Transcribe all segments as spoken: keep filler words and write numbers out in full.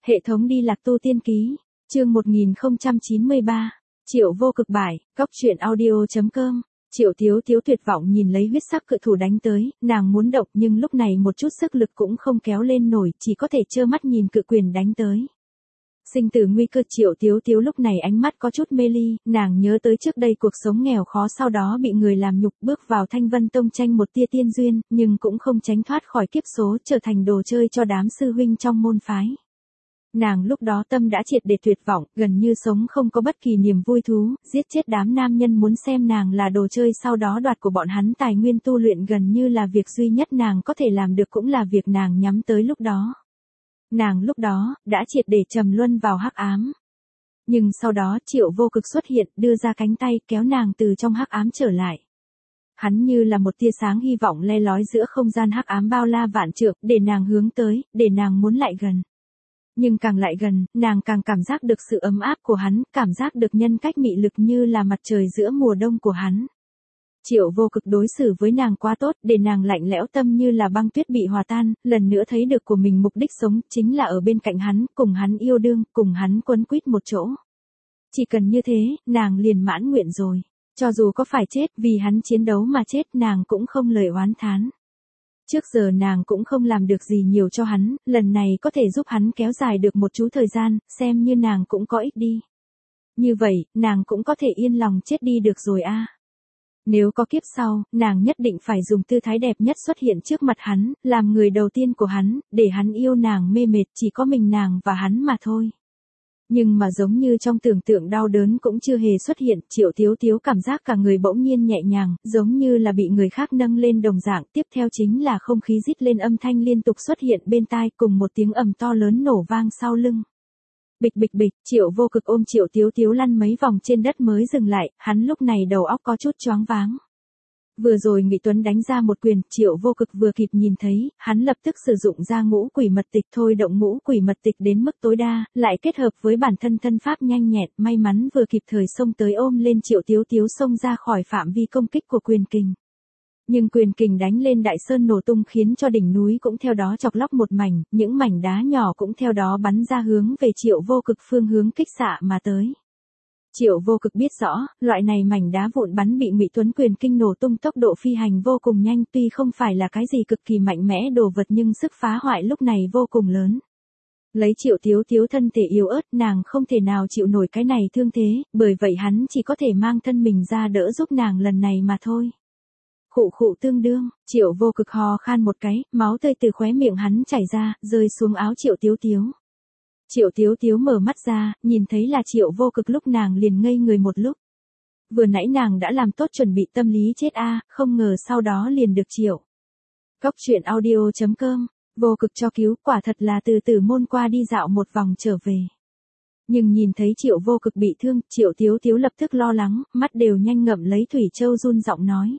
Hệ thống đi lạc tu tiên ký, chương một nghìn không trăm chín mươi ba, Triệu Vô Cực bại, cóc truyện audio.com. Triệu Tiếu Tiếu tuyệt vọng nhìn lấy huyết sắc cự thủ đánh tới, nàng muốn động nhưng lúc này một chút sức lực cũng không kéo lên nổi, chỉ có thể trơ mắt nhìn cự quyền đánh tới. Sinh tử nguy cơ. Triệu Tiếu Tiếu lúc này ánh mắt có chút mê ly, nàng nhớ tới trước đây cuộc sống nghèo khó sau đó bị người làm nhục, bước vào Thanh Vân Tông tranh một tia tiên duyên, nhưng cũng không tránh thoát khỏi kiếp số, trở thành đồ chơi cho đám sư huynh trong môn phái. Nàng lúc đó tâm đã triệt để tuyệt vọng, gần như sống không có bất kỳ niềm vui thú, giết chết đám nam nhân muốn xem nàng là đồ chơi, sau đó đoạt của bọn hắn tài nguyên tu luyện, gần như là việc duy nhất nàng có thể làm được, cũng là việc nàng nhắm tới lúc đó. Nàng lúc đó, đã triệt để trầm luân vào hắc ám. Nhưng sau đó Triệu Vô Cực xuất hiện, đưa ra cánh tay, kéo nàng từ trong hắc ám trở lại. Hắn như là một tia sáng hy vọng le lói giữa không gian hắc ám bao la vạn trượng, để nàng hướng tới, để nàng muốn lại gần. Nhưng càng lại gần, nàng càng cảm giác được sự ấm áp của hắn, cảm giác được nhân cách mị lực như là mặt trời giữa mùa đông của hắn. Triệu Vô Cực đối xử với nàng quá tốt, để nàng lạnh lẽo tâm như là băng tuyết bị hòa tan, lần nữa thấy được của mình mục đích sống, chính là ở bên cạnh hắn, cùng hắn yêu đương, cùng hắn quấn quýt một chỗ. Chỉ cần như thế, nàng liền mãn nguyện rồi. Cho dù có phải chết, vì hắn chiến đấu mà chết, nàng cũng không lời oán thán. Trước giờ nàng cũng không làm được gì nhiều cho hắn, lần này có thể giúp hắn kéo dài được một chút thời gian, xem như nàng cũng có ích đi. Như vậy, nàng cũng có thể yên lòng chết đi được rồi a. À. Nếu có kiếp sau, nàng nhất định phải dùng tư thái đẹp nhất xuất hiện trước mặt hắn, làm người đầu tiên của hắn, để hắn yêu nàng mê mệt, chỉ có mình nàng và hắn mà thôi. Nhưng mà giống như trong tưởng tượng, đau đớn cũng chưa hề xuất hiện, Triệu Tiếu Tiếu cảm giác cả người bỗng nhiên nhẹ nhàng, giống như là bị người khác nâng lên đồng dạng, tiếp theo chính là không khí rít lên, âm thanh liên tục xuất hiện bên tai, cùng một tiếng ầm to lớn nổ vang sau lưng. Bịch bịch bịch, Triệu Vô Cực ôm Triệu Tiếu Tiếu lăn mấy vòng trên đất mới dừng lại, hắn lúc này đầu óc có chút choáng váng. Vừa rồi Ngụy Tuấn đánh ra một quyền, Triệu Vô Cực vừa kịp nhìn thấy, hắn lập tức sử dụng ra ngũ quỷ mật tịch, thôi động ngũ quỷ mật tịch đến mức tối đa, lại kết hợp với bản thân thân pháp nhanh nhẹn, may mắn vừa kịp thời xông tới ôm lên Triệu Tiếu Tiếu, xông ra khỏi phạm vi công kích của quyền kình. Nhưng quyền kình đánh lên đại sơn nổ tung, khiến cho đỉnh núi cũng theo đó chọc lóc một mảnh, những mảnh đá nhỏ cũng theo đó bắn ra hướng về Triệu Vô Cực phương hướng kích xạ mà tới. Triệu Vô Cực biết rõ, loại này mảnh đá vụn bắn bị Ngụy Tuấn quyền kinh nổ tung, tốc độ phi hành vô cùng nhanh, tuy không phải là cái gì cực kỳ mạnh mẽ đồ vật nhưng sức phá hoại lúc này vô cùng lớn. Lấy Triệu Tiếu Tiếu thân thể yếu ớt, nàng không thể nào chịu nổi cái này thương thế, bởi vậy hắn chỉ có thể mang thân mình ra đỡ giúp nàng lần này mà thôi. Khụ khụ tương đương, Triệu Vô Cực hò khan một cái, máu tươi từ khóe miệng hắn chảy ra, rơi xuống áo Triệu Tiếu Tiếu. Triệu Tiếu Tiếu mở mắt ra, nhìn thấy là Triệu Vô Cực lúc nàng liền ngây người một lúc. Vừa nãy nàng đã làm tốt chuẩn bị tâm lý chết a, à, không ngờ sau đó liền được Triệu. Cóc truyện audio.com, Vô Cực cho cứu, quả thật là từ Tử Môn qua đi dạo một vòng trở về. Nhưng nhìn thấy Triệu Vô Cực bị thương, Triệu Tiếu Tiếu lập tức lo lắng, mắt đều nhanh ngậm lấy thủy châu, run giọng nói.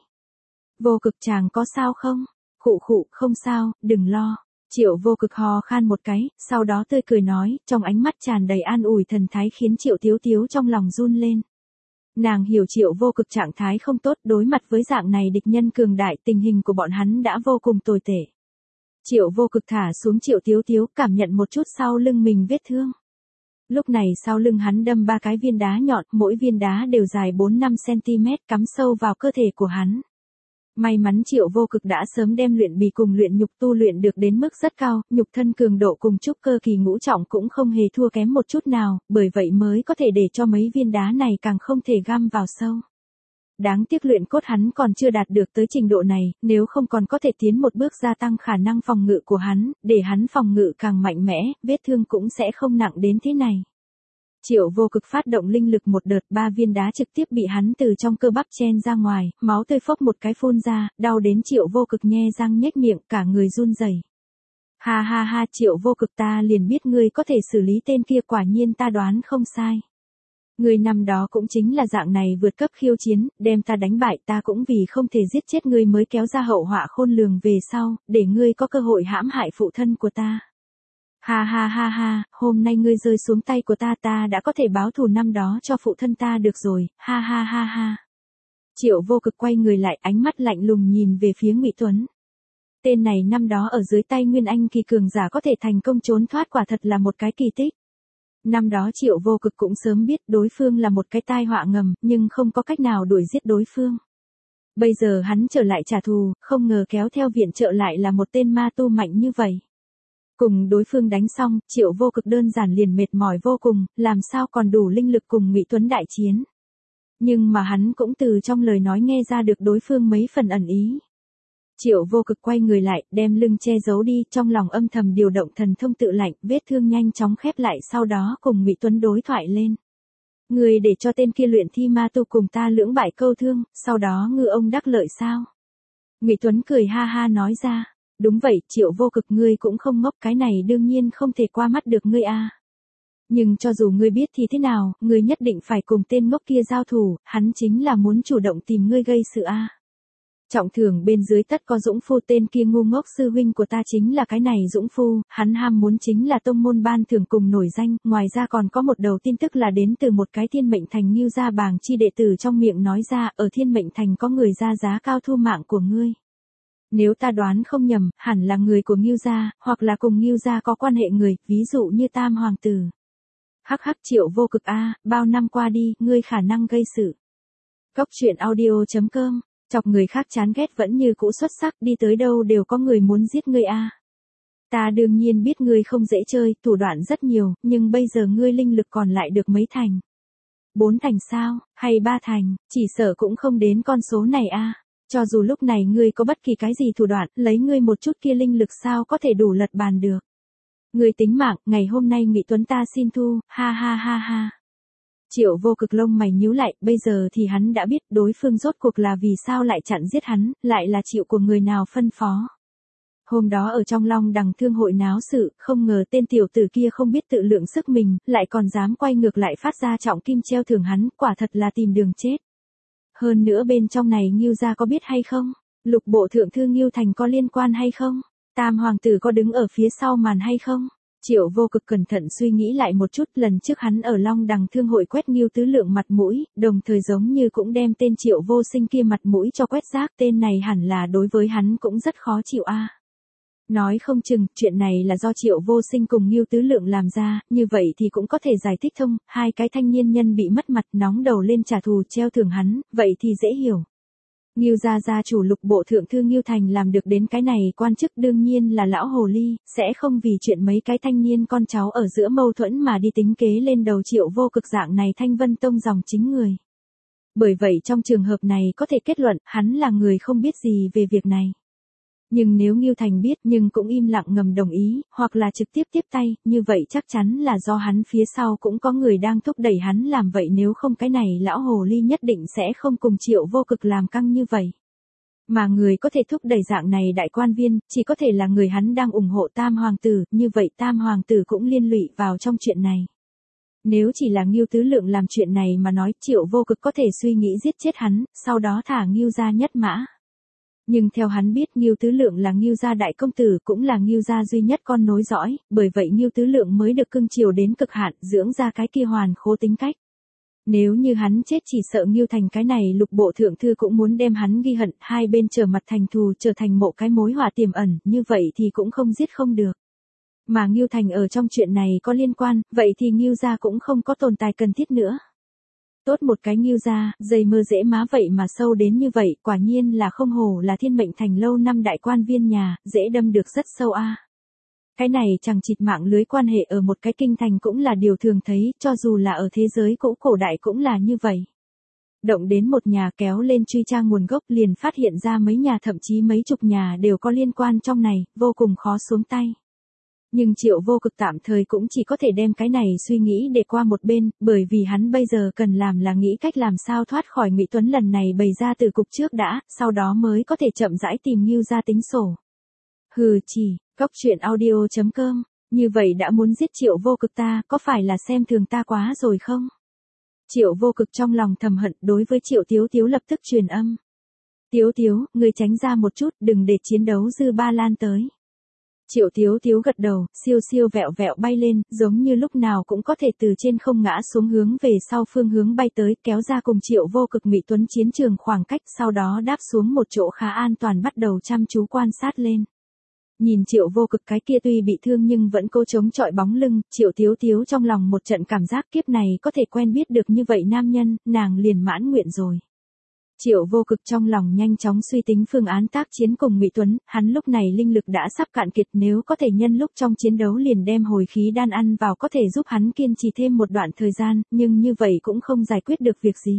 Vô Cực chàng có sao không? Khụ khụ, không sao, đừng lo. Triệu Vô Cực hò khan một cái, sau đó tươi cười nói, trong ánh mắt tràn đầy an ủi thần thái, khiến Triệu Tiếu Tiếu trong lòng run lên. Nàng hiểu Triệu Vô Cực trạng thái không tốt, đối mặt với dạng này địch nhân cường đại, tình hình của bọn hắn đã vô cùng tồi tệ. Triệu Vô Cực thả xuống Triệu Tiếu Tiếu, cảm nhận một chút sau lưng mình vết thương. Lúc này sau lưng hắn đâm ba cái viên đá nhọn, mỗi viên đá đều dài bốn đến năm xăng-ti-mét, cắm sâu vào cơ thể của hắn. May mắn Triệu Vô Cực đã sớm đem luyện bì cùng luyện nhục tu luyện được đến mức rất cao, nhục thân cường độ cùng trúc cơ kỳ ngũ trọng cũng không hề thua kém một chút nào, bởi vậy mới có thể để cho mấy viên đá này càng không thể găm vào sâu. Đáng tiếc luyện cốt hắn còn chưa đạt được tới trình độ này, nếu không còn có thể tiến một bước gia tăng khả năng phòng ngự của hắn, để hắn phòng ngự càng mạnh mẽ, vết thương cũng sẽ không nặng đến thế này. Triệu Vô Cực phát động linh lực một đợt, ba viên đá trực tiếp bị hắn từ trong cơ bắp chen ra ngoài, máu tươi phốc một cái phun ra, đau đến Triệu Vô Cực nhe răng nhếch miệng, cả người run rẩy. Ha ha ha, Triệu Vô Cực, ta liền biết ngươi có thể xử lý tên kia, quả nhiên ta đoán không sai. Ngươi năm đó cũng chính là dạng này vượt cấp khiêu chiến, đem ta đánh bại, ta cũng vì không thể giết chết ngươi mới kéo ra hậu họa khôn lường về sau, để ngươi có cơ hội hãm hại phụ thân của ta. Ha ha ha ha, hôm nay ngươi rơi xuống tay của ta, ta đã có thể báo thù năm đó cho phụ thân ta được rồi, ha ha ha ha. Triệu Vô Cực quay người lại, ánh mắt lạnh lùng nhìn về phía Ngụy Tuấn. tên này năm đó ở dưới tay Nguyên Anh kỳ cường giả có thể thành công trốn thoát quả thật là một cái kỳ tích. Năm đó Triệu Vô Cực cũng sớm biết đối phương là một cái tai họa ngầm, nhưng không có cách nào đuổi giết đối phương. Bây giờ hắn trở lại trả thù, không ngờ kéo theo viện trợ lại là một tên ma tu mạnh như vậy. Cùng đối phương đánh xong, Triệu Vô Cực đơn giản liền mệt mỏi vô cùng, làm sao còn đủ linh lực cùng Ngụy Tuấn đại chiến. Nhưng mà hắn cũng từ trong lời nói nghe ra được đối phương mấy phần ẩn ý. Triệu Vô Cực quay người lại, đem lưng che giấu đi, trong lòng âm thầm điều động thần thông tự lạnh, vết thương nhanh chóng khép lại, sau đó cùng Ngụy Tuấn đối thoại lên. Người để cho tên kia luyện thi ma tu cùng ta lưỡng bại câu thương, sau đó ngư ông đắc lợi sao? Ngụy Tuấn cười ha ha nói ra, đúng vậy, Triệu Vô Cực ngươi cũng không ngốc, cái này đương nhiên không thể qua mắt được ngươi a. Nhưng cho dù ngươi biết thì thế nào, ngươi nhất định phải cùng tên ngốc kia giao thủ, hắn chính là muốn chủ động tìm ngươi gây sự a. Trọng thưởng bên dưới tất có Dũng Phu, tên kia ngu ngốc sư huynh của ta chính là cái này Dũng Phu, hắn ham muốn chính là tông môn ban thưởng cùng nổi danh, ngoài ra còn có một đầu tin tức là đến từ một cái Thiên Mệnh Thành Ngưu gia bàng chi đệ tử trong miệng nói ra, ở Thiên Mệnh Thành có người ra giá cao thu mạng của ngươi. Nếu ta đoán không nhầm, hẳn là người của Ngưu gia, hoặc là cùng Ngưu gia có quan hệ người, ví dụ như Tam Hoàng Tử. Hắc hắc Triệu Vô Cực a, bao năm qua đi, ngươi khả năng gây sự. Cốc truyện audio chấm com, chọc người khác chán ghét vẫn như cũ xuất sắc, đi tới đâu đều có người muốn giết ngươi a. Ta đương nhiên biết ngươi không dễ chơi, thủ đoạn rất nhiều, nhưng bây giờ ngươi linh lực còn lại được mấy thành? Bốn thành sao, hay ba thành, chỉ sợ cũng không đến con số này a. Cho dù lúc này ngươi có bất kỳ cái gì thủ đoạn, lấy ngươi một chút kia linh lực sao có thể đủ lật bàn được. Ngươi tính mạng, ngày hôm nay Ngụy Tuấn ta xin thu, ha ha ha ha. Triệu Vô Cực lông mày nhíu lại, bây giờ thì hắn đã biết đối phương rốt cuộc là vì sao lại chặn giết hắn, lại là Triệu của người nào phân phó. Hôm đó ở trong Long Đằng thương hội náo sự, không ngờ tên tiểu tử kia không biết tự lượng sức mình, lại còn dám quay ngược lại phát ra trọng kim treo thưởng hắn, quả thật là tìm đường chết. Hơn nữa bên trong này Ngưu gia có biết hay không? Lục bộ thượng thư Ngưu Thành có liên quan hay không? Tam Hoàng Tử có đứng ở phía sau màn hay không? Triệu Vô Cực cẩn thận suy nghĩ lại một chút, lần trước hắn ở Long Đằng thương hội quét Ngưu Tứ Lượng mặt mũi, đồng thời giống như cũng đem tên Triệu Vô Sinh kia mặt mũi cho quét rác, tên này hẳn là đối với hắn cũng rất khó chịu a. Nói không chừng, chuyện này là do Triệu Vô Sinh cùng Ngưu Tứ Lượng làm ra, như vậy thì cũng có thể giải thích thông, hai cái thanh niên nhân bị mất mặt nóng đầu lên trả thù treo thưởng hắn, vậy thì dễ hiểu. Ngưu gia gia chủ Lục bộ thượng thư Ngưu Thành làm được đến cái này, quan chức đương nhiên là lão hồ ly, sẽ không vì chuyện mấy cái thanh niên con cháu ở giữa mâu thuẫn mà đi tính kế lên đầu Triệu Vô Cực dạng này Thanh Vân Tông dòng chính người. Bởi vậy trong trường hợp này có thể kết luận, hắn là người không biết gì về việc này. Nhưng nếu Ngưu Thành biết nhưng cũng im lặng ngầm đồng ý, hoặc là trực tiếp tiếp tay, như vậy chắc chắn là do hắn phía sau cũng có người đang thúc đẩy hắn làm vậy, nếu không cái này lão hồ ly nhất định sẽ không cùng Triệu Vô Cực làm căng như vậy. Mà người có thể thúc đẩy dạng này đại quan viên, chỉ có thể là người hắn đang ủng hộ Tam Hoàng Tử, như vậy Tam Hoàng Tử cũng liên lụy vào trong chuyện này. Nếu chỉ là Ngưu Tứ Lượng làm chuyện này mà nói, Triệu Vô Cực có thể suy nghĩ giết chết hắn, sau đó thả Ngưu gia nhất mã. Nhưng theo hắn biết Ngưu Tứ Lượng là Ngưu gia đại công tử, cũng là Ngưu gia duy nhất con nối dõi, bởi vậy Ngưu Tứ Lượng mới được cưng chiều đến cực hạn, dưỡng ra cái kia hoàn khố tính cách. Nếu như hắn chết chỉ sợ Ngưu Thành cái này Lục bộ thượng thư cũng muốn đem hắn ghi hận, hai bên trở mặt thành thù, trở thành một cái mối họa tiềm ẩn, như vậy thì cũng không giết không được. Mà Ngưu Thành ở trong chuyện này có liên quan, vậy thì Ngưu gia cũng không có tồn tại cần thiết nữa. Tốt một cái Ngưu gia, dày mơ dễ má vậy mà sâu đến như vậy, quả nhiên là không hổ là Thiên Mệnh Thành lâu năm đại quan viên nhà, dễ đâm được rất sâu a. Cái này chẳng chịt mạng lưới quan hệ ở một cái kinh thành cũng là điều thường thấy, cho dù là ở thế giới cũ cổ đại cũng là như vậy. Động đến một nhà kéo lên truy tra nguồn gốc liền phát hiện ra mấy nhà thậm chí mấy chục nhà đều có liên quan trong này, vô cùng khó xuống tay. Nhưng Triệu Vô Cực tạm thời cũng chỉ có thể đem cái này suy nghĩ để qua một bên, bởi vì hắn bây giờ cần làm là nghĩ cách làm sao thoát khỏi Ngụy Tuấn lần này bày ra từ cục trước đã, sau đó mới có thể chậm rãi tìm Ngưu gia tính sổ. Hừ chỉ, cốc truyện audio chấm com, như vậy đã muốn giết Triệu Vô Cực ta, có phải là xem thường ta quá rồi không? Triệu Vô Cực trong lòng thầm hận, đối với Triệu Tiếu Tiếu lập tức truyền âm. Tiếu Tiếu, ngươi tránh ra một chút, đừng để chiến đấu dư ba lan tới. Triệu Tiếu Tiếu gật đầu, siêu siêu vẹo vẹo bay lên, giống như lúc nào cũng có thể từ trên không ngã xuống hướng về sau phương hướng bay tới, kéo ra cùng Triệu Vô Cực Ngụy Tuấn chiến trường khoảng cách, sau đó đáp xuống một chỗ khá an toàn bắt đầu chăm chú quan sát lên. Nhìn Triệu Vô Cực cái kia tuy bị thương nhưng vẫn cố chống chọi bóng lưng, Triệu Tiếu Tiếu trong lòng một trận cảm giác kiếp này có thể quen biết được như vậy nam nhân, nàng liền mãn nguyện rồi. Triệu Vô Cực trong lòng nhanh chóng suy tính phương án tác chiến cùng Ngụy Tuấn, hắn lúc này linh lực đã sắp cạn kiệt, nếu có thể nhân lúc trong chiến đấu liền đem hồi khí đan ăn vào có thể giúp hắn kiên trì thêm một đoạn thời gian, nhưng như vậy cũng không giải quyết được việc gì.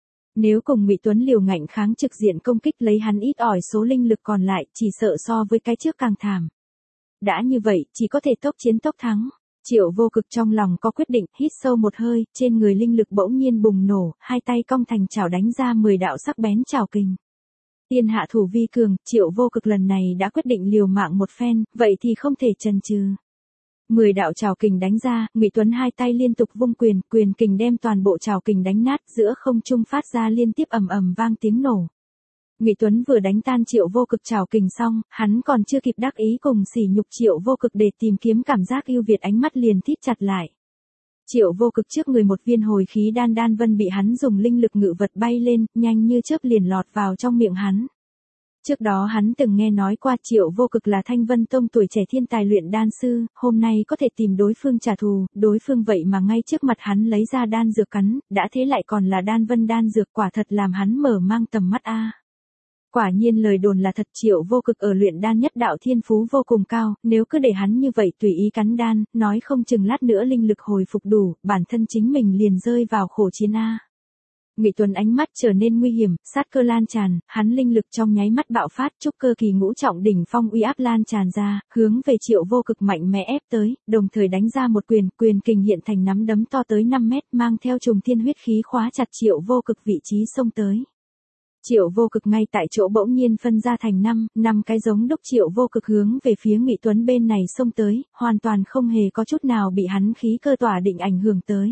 Nếu cùng Ngụy Tuấn liều ngạnh kháng trực diện công kích lấy hắn ít ỏi số linh lực còn lại, chỉ sợ so với cái trước càng thảm. Đã như vậy, chỉ có thể tốc chiến tốc thắng. Triệu Vô Cực trong lòng có quyết định, hít sâu một hơi, trên người linh lực bỗng nhiên bùng nổ, hai tay cong thành chảo đánh ra mười đạo sắc bén chảo kình. Tiên hạ thủ vi cường, Triệu Vô Cực lần này đã quyết định liều mạng một phen, vậy thì không thể chần chừ. Mười đạo chảo kình đánh ra, Ngụy Tuấn hai tay liên tục vung quyền, quyền kình đem toàn bộ chảo kình đánh nát, giữa không trung phát ra liên tiếp ầm ầm vang tiếng nổ. Ngụy Tuấn vừa đánh tan Triệu Vô Cực chảo kình xong, hắn còn chưa kịp đắc ý cùng sỉ nhục Triệu Vô Cực để tìm kiếm cảm giác ưu việt, ánh mắt liền thít chặt lại. Triệu Vô Cực trước người một viên hồi khí đan đan vân bị hắn dùng linh lực ngự vật bay lên, nhanh như chớp liền lọt vào trong miệng hắn. Trước đó hắn từng nghe nói qua Triệu Vô Cực là Thanh Vân Tông tuổi trẻ thiên tài luyện đan sư, hôm nay có thể tìm đối phương trả thù, đối phương vậy mà ngay trước mặt hắn lấy ra đan dược cắn, đã thế lại còn là đan vân đan dược, quả thật làm hắn mở mang tầm mắt a. Quả nhiên lời đồn là thật, Triệu Vô Cực ở luyện đan nhất đạo thiên phú vô cùng cao, nếu cứ để hắn như vậy tùy ý cắn đan, nói không chừng lát nữa linh lực hồi phục đủ, bản thân chính mình liền rơi vào khổ chiến a. Ngụy Tuấn ánh mắt trở nên nguy hiểm, sát cơ lan tràn, hắn linh lực trong nháy mắt bạo phát, trúc cơ kỳ ngũ trọng đỉnh phong uy áp lan tràn ra, hướng về Triệu Vô Cực mạnh mẽ ép tới, đồng thời đánh ra một quyền, quyền kình hiện thành nắm đấm to tới năm mét, mang theo trùng thiên huyết khí khóa chặt Triệu Vô Cực vị trí xông tới. Triệu Vô Cực ngay tại chỗ bỗng nhiên phân ra thành năm, năm cái giống đúc Triệu Vô Cực hướng về phía Ngụy Tuấn bên này xông tới, hoàn toàn không hề có chút nào bị hắn khí cơ tỏa định ảnh hưởng tới.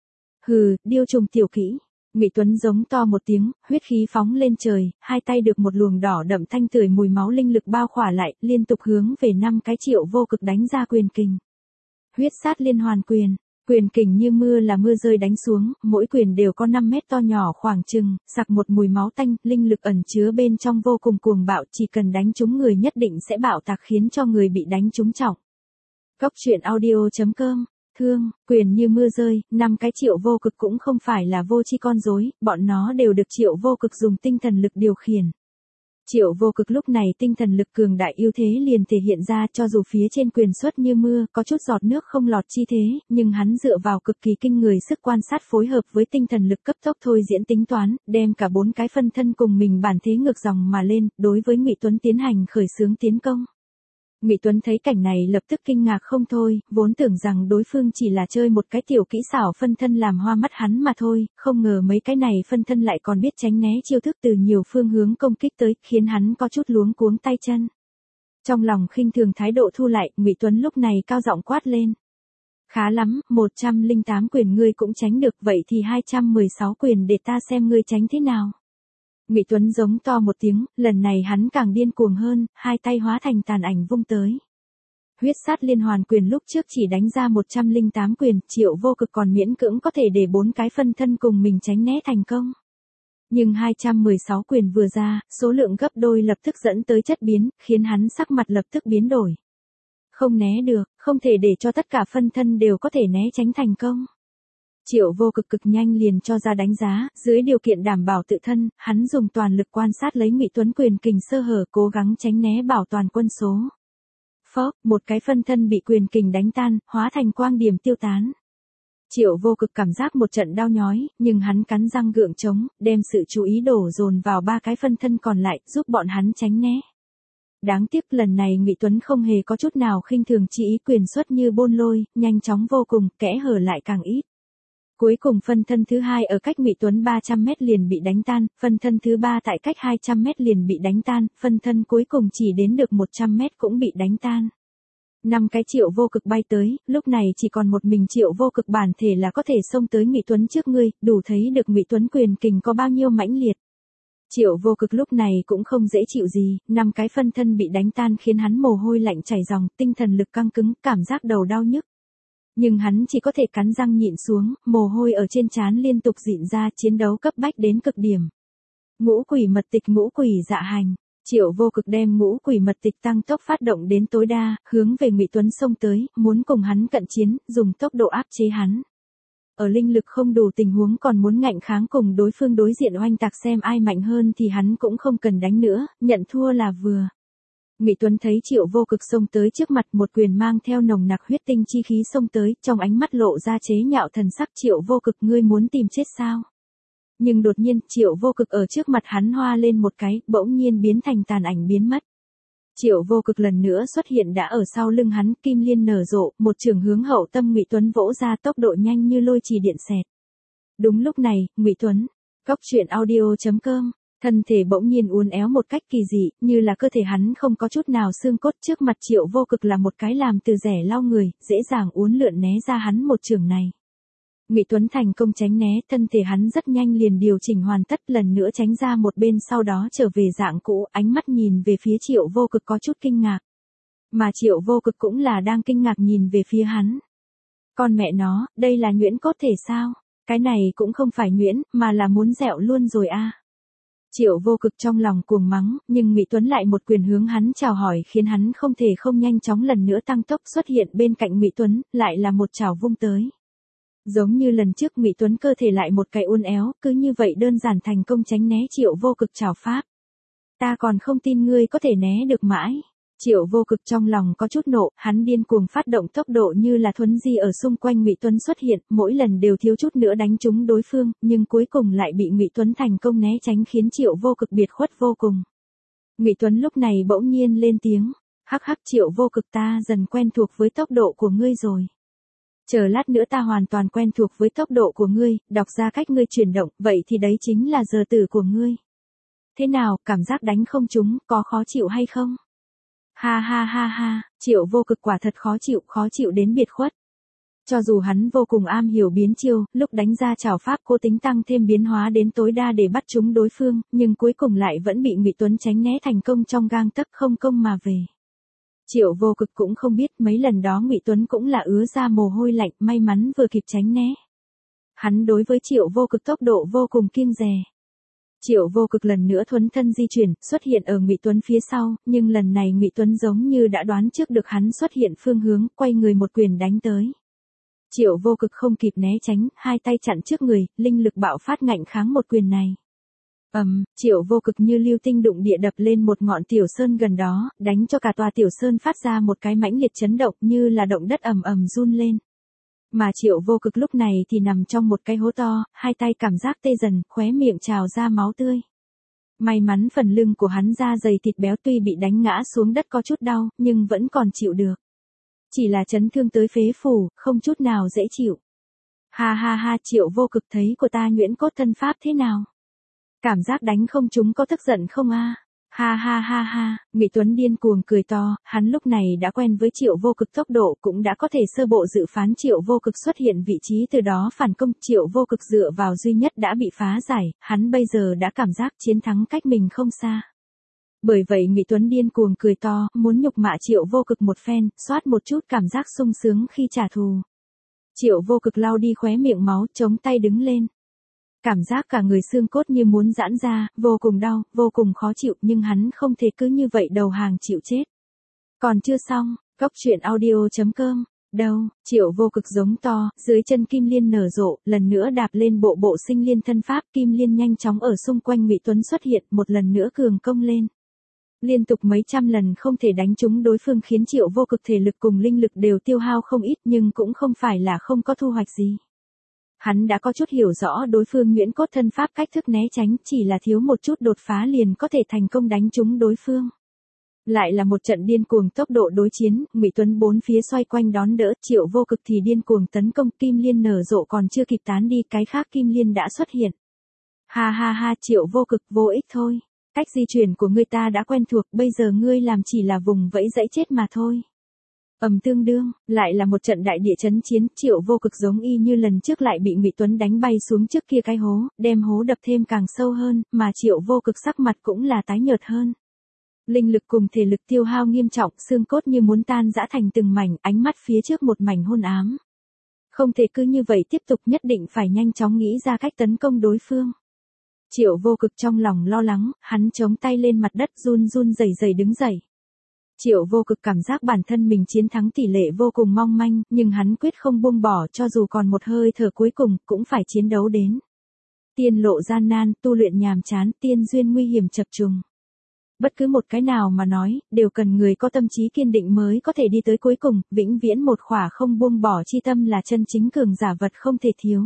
Hừ, điêu trùng tiểu kỹ. Ngụy Tuấn giống to một tiếng, huyết khí phóng lên trời, hai tay được một luồng đỏ đậm thanh tưởi mùi máu linh lực bao khỏa lại, liên tục hướng về năm cái Triệu Vô Cực đánh ra quyền kình. Huyết sát liên hoàn quyền, quyền kình như mưa là mưa rơi đánh xuống, mỗi quyền đều có năm mét to nhỏ khoảng chừng, sặc một mùi máu tanh, linh lực ẩn chứa bên trong vô cùng cuồng bạo, chỉ cần đánh trúng người nhất định sẽ bạo tạc khiến cho người bị đánh trúng trọng. Cốc truyện audio chấm com. Thương, quyền như mưa rơi, năm cái Triệu Vô Cực cũng không phải là vô tri con rối, bọn nó đều được Triệu Vô Cực dùng tinh thần lực điều khiển. Triệu Vô Cực lúc này tinh thần lực cường đại ưu thế liền thể hiện ra, cho dù phía trên quyền xuất như mưa, có chút giọt nước không lọt chi thế, nhưng hắn dựa vào cực kỳ kinh người sức quan sát phối hợp với tinh thần lực cấp tốc thôi diễn tính toán, đem cả bốn cái phân thân cùng mình bản thế ngược dòng mà lên, đối với Ngụy Tuấn tiến hành khởi xướng tiến công. Ngụy Tuấn thấy cảnh này lập tức kinh ngạc không thôi, vốn tưởng rằng đối phương chỉ là chơi một cái tiểu kỹ xảo phân thân làm hoa mắt hắn mà thôi, không ngờ mấy cái này phân thân lại còn biết tránh né chiêu thức từ nhiều phương hướng công kích tới, khiến hắn có chút luống cuống tay chân. Trong lòng khinh thường thái độ thu lại, Ngụy Tuấn lúc này cao giọng quát lên. Khá lắm, một trăm lẻ tám quyền ngươi cũng tránh được, vậy thì hai trăm mười sáu quyền để ta xem ngươi tránh thế nào. Ngụy Tuấn giống to một tiếng, lần này hắn càng điên cuồng hơn, hai tay hóa thành tàn ảnh vung tới. Huyết sát liên hoàn quyền lúc trước chỉ đánh ra một trăm lẻ tám quyền, Triệu Vô Cực còn miễn cưỡng có thể để bốn cái phân thân cùng mình tránh né thành công. Nhưng hai trăm mười sáu quyền vừa ra, số lượng gấp đôi lập tức dẫn tới chất biến, khiến hắn sắc mặt lập tức biến đổi. Không né được, không thể để cho tất cả phân thân đều có thể né tránh thành công. Triệu Vô Cực cực nhanh liền cho ra đánh giá, dưới điều kiện đảm bảo tự thân, hắn dùng toàn lực quan sát lấy Ngụy Tuấn quyền kình sơ hở, cố gắng tránh né bảo toàn quân số. Phốc, một cái phân thân bị quyền kình đánh tan, hóa thành quang điểm tiêu tán. Triệu Vô Cực cảm giác một trận đau nhói, nhưng hắn cắn răng gượng chống, đem sự chú ý đổ dồn vào ba cái phân thân còn lại, giúp bọn hắn tránh né. Đáng tiếc lần này Ngụy Tuấn không hề có chút nào khinh thường, chỉ ý quyền xuất như bôn lôi, nhanh chóng vô cùng, kẽ hở lại càng ít. Cuối cùng phân thân thứ hai ở cách Ngụy Tuấn ba trăm mét liền bị đánh tan, phân thân thứ ba tại cách hai trăm mét liền bị đánh tan, phân thân cuối cùng chỉ đến được một trăm mét cũng bị đánh tan. Năm cái Triệu Vô Cực bay tới, lúc này chỉ còn một mình Triệu Vô Cực bản thể là có thể xông tới Ngụy Tuấn trước ngươi, đủ thấy được Ngụy Tuấn quyền kình có bao nhiêu mãnh liệt. Triệu Vô Cực lúc này cũng không dễ chịu gì, năm cái phân thân bị đánh tan khiến hắn mồ hôi lạnh chảy ròng, tinh thần lực căng cứng, cảm giác đầu đau nhức. Nhưng hắn chỉ có thể cắn răng nhịn xuống, mồ hôi ở trên trán liên tục rịn ra, chiến đấu cấp bách đến cực điểm. Ngũ quỷ mật tịch, ngũ quỷ dạ hành. Triệu Vô Cực đem ngũ quỷ mật tịch tăng tốc phát động đến tối đa, hướng về Ngụy Tuấn xông tới, muốn cùng hắn cận chiến, dùng tốc độ áp chế hắn. Ở linh lực không đủ tình huống còn muốn ngạnh kháng cùng đối phương đối diện oanh tạc xem ai mạnh hơn thì hắn cũng không cần đánh nữa, nhận thua là vừa. Ngụy Tuấn thấy Triệu Vô Cực xông tới trước mặt, một quyền mang theo nồng nặc huyết tinh chi khí xông tới, trong ánh mắt lộ ra chế nhạo thần sắc. Triệu Vô Cực, ngươi muốn tìm chết sao? Nhưng đột nhiên, Triệu Vô Cực ở trước mặt hắn hoa lên một cái, bỗng nhiên biến thành tàn ảnh biến mất. Triệu Vô Cực lần nữa xuất hiện đã ở sau lưng hắn, kim liên nở rộ, một trường hướng hậu tâm Ngụy Tuấn vỗ ra, tốc độ nhanh như lôi chỉ điện xẹt. Đúng lúc này, Ngụy Tuấn, Cóc Truyện Audio chấm com, thân thể bỗng nhiên uốn éo một cách kỳ dị, như là cơ thể hắn không có chút nào xương cốt. Trước mặt Triệu Vô Cực là một cái làm từ rẻ lau người, dễ dàng uốn lượn né ra hắn một trường này. Ngụy Tuấn thành công tránh né, thân thể hắn rất nhanh liền điều chỉnh hoàn tất, lần nữa tránh ra một bên, sau đó trở về dạng cũ, ánh mắt nhìn về phía Triệu Vô Cực có chút kinh ngạc. Mà Triệu Vô Cực cũng là đang kinh ngạc nhìn về phía hắn. Con mẹ nó, đây là nhuyễn cốt thể sao? Cái này cũng không phải nhuyễn, mà là muốn dẹo luôn rồi a. Triệu Vô Cực trong lòng cuồng mắng, nhưng Ngụy Tuấn lại một quyền hướng hắn chào hỏi, khiến hắn không thể không nhanh chóng lần nữa tăng tốc xuất hiện bên cạnh Ngụy Tuấn, lại là một chảo vung tới. Giống như lần trước, Ngụy Tuấn cơ thể lại một cái uốn éo, cứ như vậy đơn giản thành công tránh né Triệu Vô Cực chảo pháp. Ta còn không tin ngươi có thể né được mãi. Triệu Vô Cực trong lòng có chút nộ, hắn điên cuồng phát động tốc độ như là thuấn di ở xung quanh Ngụy Tuấn xuất hiện, mỗi lần đều thiếu chút nữa đánh trúng đối phương, nhưng cuối cùng lại bị Ngụy Tuấn thành công né tránh, khiến Triệu Vô Cực biệt khuất vô cùng. Ngụy Tuấn lúc này bỗng nhiên lên tiếng, hắc hắc Triệu Vô Cực, ta dần quen thuộc với tốc độ của ngươi rồi. Chờ lát nữa ta hoàn toàn quen thuộc với tốc độ của ngươi, đọc ra cách ngươi chuyển động, vậy thì đấy chính là giờ tử của ngươi. Thế nào, cảm giác đánh không trúng, có khó chịu hay không? Ha ha ha ha, Triệu Vô Cực quả thật khó chịu, khó chịu đến biệt khuất. Cho dù hắn vô cùng am hiểu biến chiêu, lúc đánh ra trảo pháp cố tính tăng thêm biến hóa đến tối đa để bắt trúng đối phương, nhưng cuối cùng lại vẫn bị Ngụy Tuấn tránh né thành công trong gang tấc, không công mà về. Triệu Vô Cực cũng không biết mấy lần đó Ngụy Tuấn cũng là ứa ra mồ hôi lạnh, may mắn vừa kịp tránh né. Hắn đối với Triệu Vô Cực tốc độ vô cùng kiêng dè. Triệu Vô Cực lần nữa thuấn thân di chuyển, xuất hiện ở Ngụy Tuấn phía sau, nhưng lần này Ngụy Tuấn giống như đã đoán trước được hắn xuất hiện phương hướng, quay người một quyền đánh tới. Triệu Vô Cực không kịp né tránh, hai tay chặn trước người, linh lực bạo phát ngạnh kháng một quyền này. Ầm, um, Triệu Vô Cực như lưu tinh đụng địa đập lên một ngọn tiểu sơn gần đó, đánh cho cả tòa tiểu sơn phát ra một cái mãnh liệt chấn động, như là động đất ầm ầm run lên. Mà Triệu Vô Cực lúc này thì nằm trong một cái hố to, hai tay cảm giác tê dần, khóe miệng trào ra máu tươi. May mắn phần lưng của hắn da dày thịt béo, tuy bị đánh ngã xuống đất có chút đau, nhưng vẫn còn chịu được. Chỉ là chấn thương tới phế phủ, không chút nào dễ chịu. Ha ha ha, Triệu Vô Cực, thấy của ta nhuyễn cốt thân pháp thế nào? Cảm giác đánh không trúng có tức giận không a? Ha ha ha ha, Ngụy Tuấn điên cuồng cười to, hắn lúc này đã quen với Triệu Vô Cực tốc độ, cũng đã có thể sơ bộ dự phán Triệu Vô Cực xuất hiện vị trí, từ đó phản công. Triệu Vô Cực dựa vào duy nhất đã bị phá giải, hắn bây giờ đã cảm giác chiến thắng cách mình không xa. Bởi vậy Ngụy Tuấn điên cuồng cười to, muốn nhục mạ Triệu Vô Cực một phen, xoát một chút cảm giác sung sướng khi trả thù. Triệu Vô Cực lau đi khóe miệng máu, chống tay đứng lên. Cảm giác cả người xương cốt như muốn giãn ra, vô cùng đau, vô cùng khó chịu, nhưng hắn không thể cứ như vậy đầu hàng chịu chết. Còn chưa xong, Cóc Truyện Audio chấm com, đâu, Triệu Vô Cực giống to, dưới chân kim liên nở rộ, lần nữa đạp lên bộ bộ sinh liên thân pháp, kim liên nhanh chóng ở xung quanh Ngụy Tuấn xuất hiện, một lần nữa cường công lên. Liên tục mấy trăm lần không thể đánh trúng đối phương, khiến Triệu Vô Cực thể lực cùng linh lực đều tiêu hao không ít, nhưng cũng không phải là không có thu hoạch gì. Hắn đã có chút hiểu rõ đối phương nhuyễn cốt thân pháp cách thức né tránh, chỉ là thiếu một chút đột phá liền có thể thành công đánh trúng đối phương. Lại là một trận điên cuồng tốc độ đối chiến, Ngụy Tuấn bốn phía xoay quanh đón đỡ, Triệu Vô Cực thì điên cuồng tấn công, kim liên nở rộ còn chưa kịp tán đi, cái khác kim liên đã xuất hiện. Ha ha ha, Triệu Vô Cực, vô ích thôi. Cách di chuyển của ngươi ta đã quen thuộc, bây giờ ngươi làm chỉ là vùng vẫy dãy chết mà thôi. Ầm, tương đương, lại là một trận đại địa chấn chiến, Triệu Vô Cực giống y như lần trước lại bị Ngụy Tuấn đánh bay xuống trước kia cái hố, đem hố đập thêm càng sâu hơn, mà Triệu Vô Cực sắc mặt cũng là tái nhợt hơn. Linh lực cùng thể lực tiêu hao nghiêm trọng, xương cốt như muốn tan rã thành từng mảnh, ánh mắt phía trước một mảnh hôn ám. Không thể cứ như vậy tiếp tục, nhất định phải nhanh chóng nghĩ ra cách tấn công đối phương. Triệu Vô Cực trong lòng lo lắng, hắn chống tay lên mặt đất run run rẩy rẩy đứng dậy. Triệu Vô Cực cảm giác bản thân mình chiến thắng tỷ lệ vô cùng mong manh, nhưng hắn quyết không buông bỏ, cho dù còn một hơi thở cuối cùng, cũng phải chiến đấu đến. Tiên lộ gian nan, tu luyện nhàm chán, tiên duyên nguy hiểm chập trùng. Bất cứ một cái nào mà nói, đều cần người có tâm trí kiên định mới có thể đi tới cuối cùng, vĩnh viễn một khỏa không buông bỏ chi tâm là chân chính cường giả vật không thể thiếu.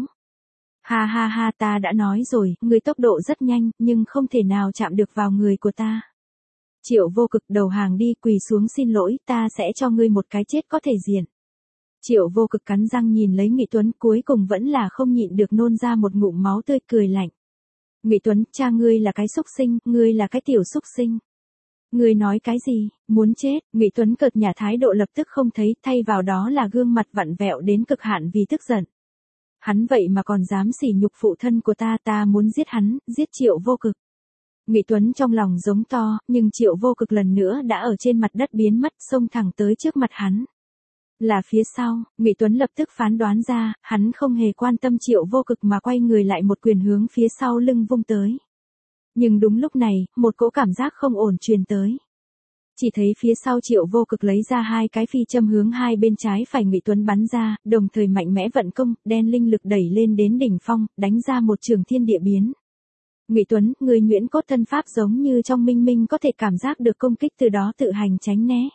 Ha ha ha, ta đã nói rồi, người tốc độ rất nhanh, nhưng không thể nào chạm được vào người của ta. Triệu Vô Cực đầu hàng đi, quỳ xuống xin lỗi, ta sẽ cho ngươi một cái chết có thể diện. Triệu Vô Cực cắn răng nhìn lấy Ngụy Tuấn, cuối cùng vẫn là không nhịn được nôn ra một ngụm máu tươi, cười lạnh. Ngụy Tuấn, cha ngươi là cái xúc sinh, ngươi là cái tiểu xúc sinh. Ngươi nói cái gì, muốn chết? Ngụy Tuấn cợt nhả thái độ lập tức không thấy, thay vào đó là gương mặt vặn vẹo đến cực hạn vì tức giận. Hắn vậy mà còn dám sỉ nhục phụ thân của ta, ta muốn giết hắn, giết Triệu Vô Cực. Ngụy Tuấn trong lòng giống to, nhưng Triệu Vô Cực lần nữa đã ở trên mặt đất biến mất, xông thẳng tới trước mặt hắn. Là phía sau, Ngụy Tuấn lập tức phán đoán ra, hắn không hề quan tâm Triệu Vô Cực mà quay người lại một quyền hướng phía sau lưng vung tới. Nhưng đúng lúc này, một cỗ cảm giác không ổn truyền tới. Chỉ thấy phía sau Triệu Vô Cực lấy ra hai cái phi châm hướng hai bên trái phải Ngụy Tuấn bắn ra, đồng thời mạnh mẽ vận công, đen linh lực đẩy lên đến đỉnh phong, đánh ra một trường thiên địa biến. Ngụy Tuấn, người nhuyễn cốt thân pháp giống như trong minh minh có thể cảm giác được công kích, từ đó tự hành tránh né.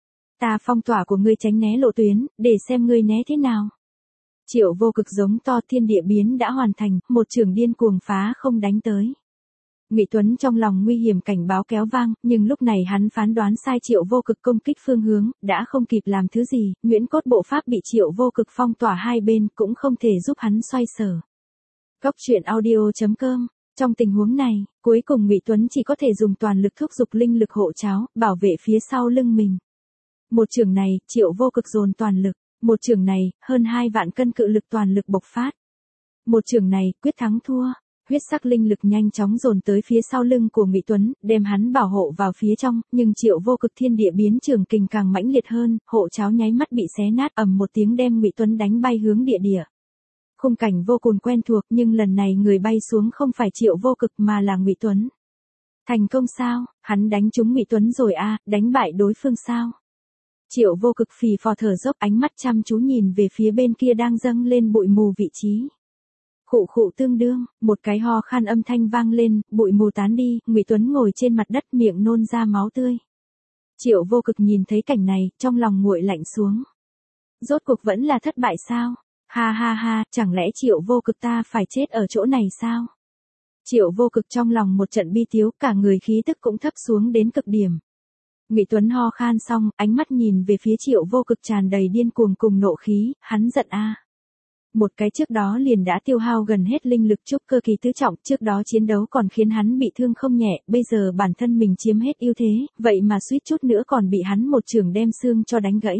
Ta phong tỏa của ngươi tránh né lộ tuyến, để xem ngươi né thế nào. Triệu Vô Cực giống to, thiên địa biến đã hoàn thành, một trường điên cuồng phá không đánh tới. Ngụy Tuấn trong lòng nguy hiểm cảnh báo kéo vang, nhưng lúc này hắn phán đoán sai Triệu Vô Cực công kích phương hướng, đã không kịp làm thứ gì, nhuyễn cốt bộ pháp bị Triệu Vô Cực phong tỏa hai bên, cũng không thể giúp hắn xoay sở. Cốc truyện audio chấm com. Trong tình huống này, cuối cùng Ngụy Tuấn chỉ có thể dùng toàn lực thúc giục linh lực hộ cháo, bảo vệ phía sau lưng mình. Một trường này, Triệu Vô Cực dồn toàn lực, một trường này, hơn hai vạn cân cự lực toàn lực bộc phát. Một trường này, quyết thắng thua. Huyết sắc linh lực nhanh chóng dồn tới phía sau lưng của Ngụy Tuấn, đem hắn bảo hộ vào phía trong, nhưng Triệu Vô Cực thiên địa biến trường kình càng mãnh liệt hơn, hộ cháo nháy mắt bị xé nát, ầm một tiếng đem Ngụy Tuấn đánh bay hướng địa địa. Khung cảnh vô cùng quen thuộc, nhưng lần này người bay xuống không phải Triệu Vô Cực mà là Ngụy Tuấn. Thành công sao? Hắn đánh trúng Ngụy Tuấn rồi a, à, đánh bại đối phương sao? Triệu Vô Cực phì phò thở dốc, ánh mắt chăm chú nhìn về phía bên kia đang dâng lên bụi mù vị trí. Khụ khụ tương đương, một cái ho khan âm thanh vang lên, bụi mù tán đi, Ngụy Tuấn ngồi trên mặt đất, miệng nôn ra máu tươi. Triệu Vô Cực nhìn thấy cảnh này, trong lòng nguội lạnh xuống. Rốt cuộc vẫn là thất bại sao? Ha ha ha, chẳng lẽ Triệu Vô Cực ta phải chết ở chỗ này sao? Triệu Vô Cực trong lòng một trận bi tiếu, cả người khí tức cũng thấp xuống đến cực điểm. Ngụy Tuấn ho khan xong, ánh mắt nhìn về phía Triệu Vô Cực tràn đầy điên cuồng cùng nộ khí, hắn giận a. Một cái trước đó liền đã tiêu hao gần hết linh lực trúc cơ kỳ tứ trọng, trước đó chiến đấu còn khiến hắn bị thương không nhẹ, bây giờ bản thân mình chiếm hết ưu thế, vậy mà suýt chút nữa còn bị hắn một trường đem xương cho đánh gãy.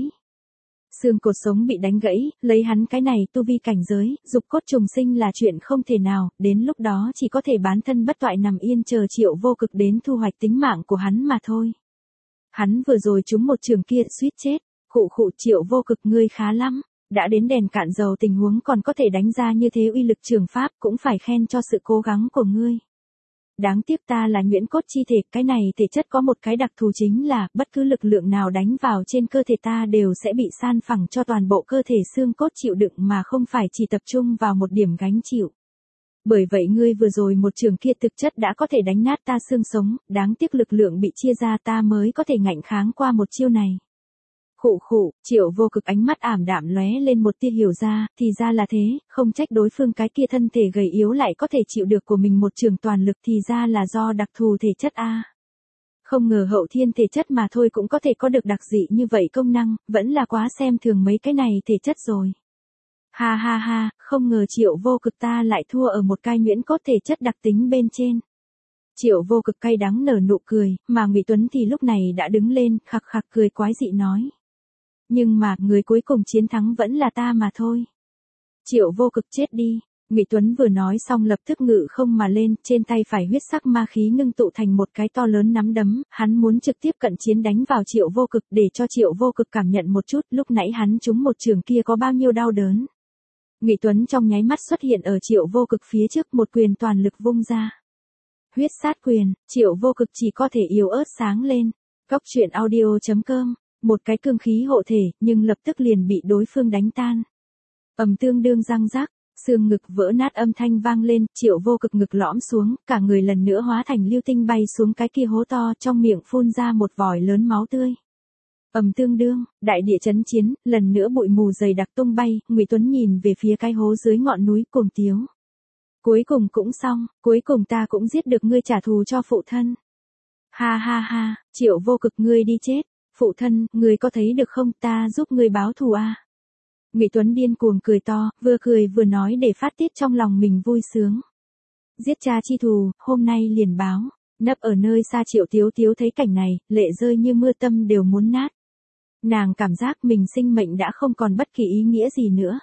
Xương cột sống bị đánh gãy, lấy hắn cái này tu vi cảnh giới, dục cốt trùng sinh là chuyện không thể nào, đến lúc đó chỉ có thể bán thân bất toại nằm yên chờ Triệu Vô Cực đến thu hoạch tính mạng của hắn mà thôi. Hắn vừa rồi trúng một trường kia suýt chết, khụ khụ Triệu Vô Cực ngươi khá lắm, đã đến đèn cạn dầu tình huống còn có thể đánh ra như thế uy lực trường pháp, cũng phải khen cho sự cố gắng của ngươi. Đáng tiếc ta là nhuyễn cốt chi thể, cái này thể chất có một cái đặc thù chính là, bất cứ lực lượng nào đánh vào trên cơ thể ta đều sẽ bị san phẳng cho toàn bộ cơ thể xương cốt chịu đựng mà không phải chỉ tập trung vào một điểm gánh chịu. Bởi vậy ngươi vừa rồi một trường kia thực chất đã có thể đánh nát ta xương sống, đáng tiếc lực lượng bị chia ra ta mới có thể ngạnh kháng qua một chiêu này. Khụ khụ, Triệu Vô Cực ánh mắt ảm đạm lóe lên một tia hiểu ra, thì ra là thế, không trách đối phương cái kia thân thể gầy yếu lại có thể chịu được của mình một trường toàn lực, thì ra là do đặc thù thể chất a. Không ngờ hậu thiên thể chất mà thôi cũng có thể có được đặc dị như vậy công năng, vẫn là quá xem thường mấy cái này thể chất rồi. Ha ha ha, không ngờ Triệu Vô Cực ta lại thua ở một cái nhuyễn cốt thể chất đặc tính bên trên. Triệu Vô Cực cay đắng nở nụ cười, mà Ngụy Tuấn thì lúc này đã đứng lên, khặc khặc cười quái dị nói. Nhưng mà, người cuối cùng chiến thắng vẫn là ta mà thôi. Triệu Vô Cực chết đi. Ngụy Tuấn vừa nói xong lập tức ngự không mà lên, trên tay phải huyết sắc ma khí ngưng tụ thành một cái to lớn nắm đấm, hắn muốn trực tiếp cận chiến đánh vào Triệu Vô Cực để cho Triệu Vô Cực cảm nhận một chút lúc nãy hắn trúng một trường kia có bao nhiêu đau đớn. Ngụy Tuấn trong nháy mắt xuất hiện ở Triệu Vô Cực phía trước, một quyền toàn lực vung ra. Huyết sát quyền, Triệu Vô Cực chỉ có thể yếu ớt sáng lên. Cóc truyện audio chấm com, một cái cương khí hộ thể, nhưng lập tức liền bị đối phương đánh tan. Ầm tương đương răng rắc, xương ngực vỡ nát âm thanh vang lên, Triệu Vô Cực ngực lõm xuống, cả người lần nữa hóa thành lưu tinh bay xuống cái kia hố to, trong miệng phun ra một vòi lớn máu tươi. Ầm tương đương, đại địa chấn chiến, lần nữa bụi mù dày đặc tung bay, Ngụy Tuấn nhìn về phía cái hố dưới ngọn núi cuồng tiếu. Cuối cùng cũng xong, cuối cùng ta cũng giết được ngươi trả thù cho phụ thân. Ha ha ha, Triệu Vô Cực ngươi đi chết, phụ thân, ngươi có thấy được không, ta giúp ngươi báo thù à. Ngụy Tuấn điên cuồng cười to, vừa cười vừa nói để phát tiết trong lòng mình vui sướng. Giết cha chi thù, hôm nay liền báo. Nấp ở nơi xa Triệu Tiếu Tiếu thấy cảnh này, lệ rơi như mưa, tâm đều muốn nát. Nàng cảm giác mình sinh mệnh đã không còn bất kỳ ý nghĩa gì nữa.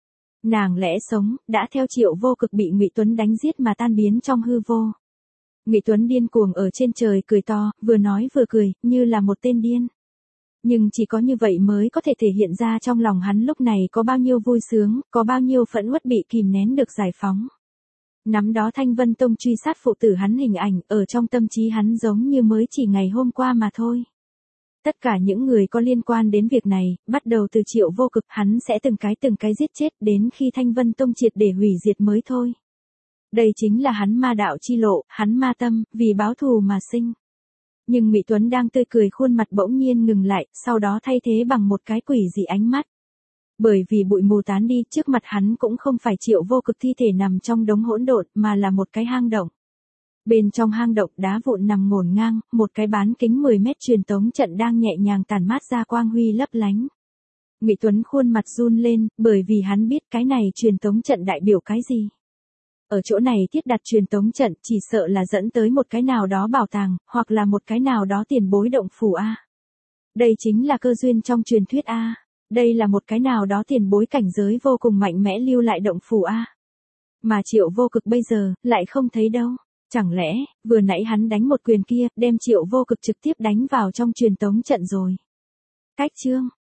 Nàng lẽ sống, đã theo Triệu Vô Cực bị Ngụy Tuấn đánh giết mà tan biến trong hư vô. Ngụy Tuấn điên cuồng ở trên trời cười to, vừa nói vừa cười, như là một tên điên. Nhưng chỉ có như vậy mới có thể thể hiện ra trong lòng hắn lúc này có bao nhiêu vui sướng, có bao nhiêu phẫn uất bị kìm nén được giải phóng. Nắm đó Thanh Vân Tông truy sát phụ tử hắn hình ảnh, ở trong tâm trí hắn giống như mới chỉ ngày hôm qua mà thôi. Tất cả những người có liên quan đến việc này, bắt đầu từ Triệu Vô Cực, hắn sẽ từng cái từng cái giết chết đến khi Thanh Vân Tông triệt để hủy diệt mới thôi. Đây chính là hắn ma đạo chi lộ, hắn ma tâm, vì báo thù mà sinh. Nhưng Ngụy Tuấn đang tươi cười khuôn mặt bỗng nhiên ngừng lại, sau đó thay thế bằng một cái quỷ dị ánh mắt. Bởi vì bụi mù tán đi, trước mặt hắn cũng không phải Triệu Vô Cực thi thể nằm trong đống hỗn độn, mà là một cái hang động. Bên trong hang động đá vụn nằm ngổn ngang, một cái bán kính mười mét truyền tống trận đang nhẹ nhàng tản mát ra quang huy lấp lánh. Ngụy Tuấn khuôn mặt run lên, bởi vì hắn biết cái này truyền tống trận đại biểu cái gì. Ở chỗ này thiết đặt truyền tống trận chỉ sợ là dẫn tới một cái nào đó bảo tàng, hoặc là một cái nào đó tiền bối động phủ A. Đây chính là cơ duyên trong truyền thuyết A. Đây là một cái nào đó tiền bối cảnh giới vô cùng mạnh mẽ lưu lại động phủ A. Mà Triệu Vô Cực bây giờ, lại không thấy đâu. Chẳng lẽ, vừa nãy hắn đánh một quyền kia, đem Triệu Vô Cực trực tiếp đánh vào trong truyền tống trận rồi. Cách chương,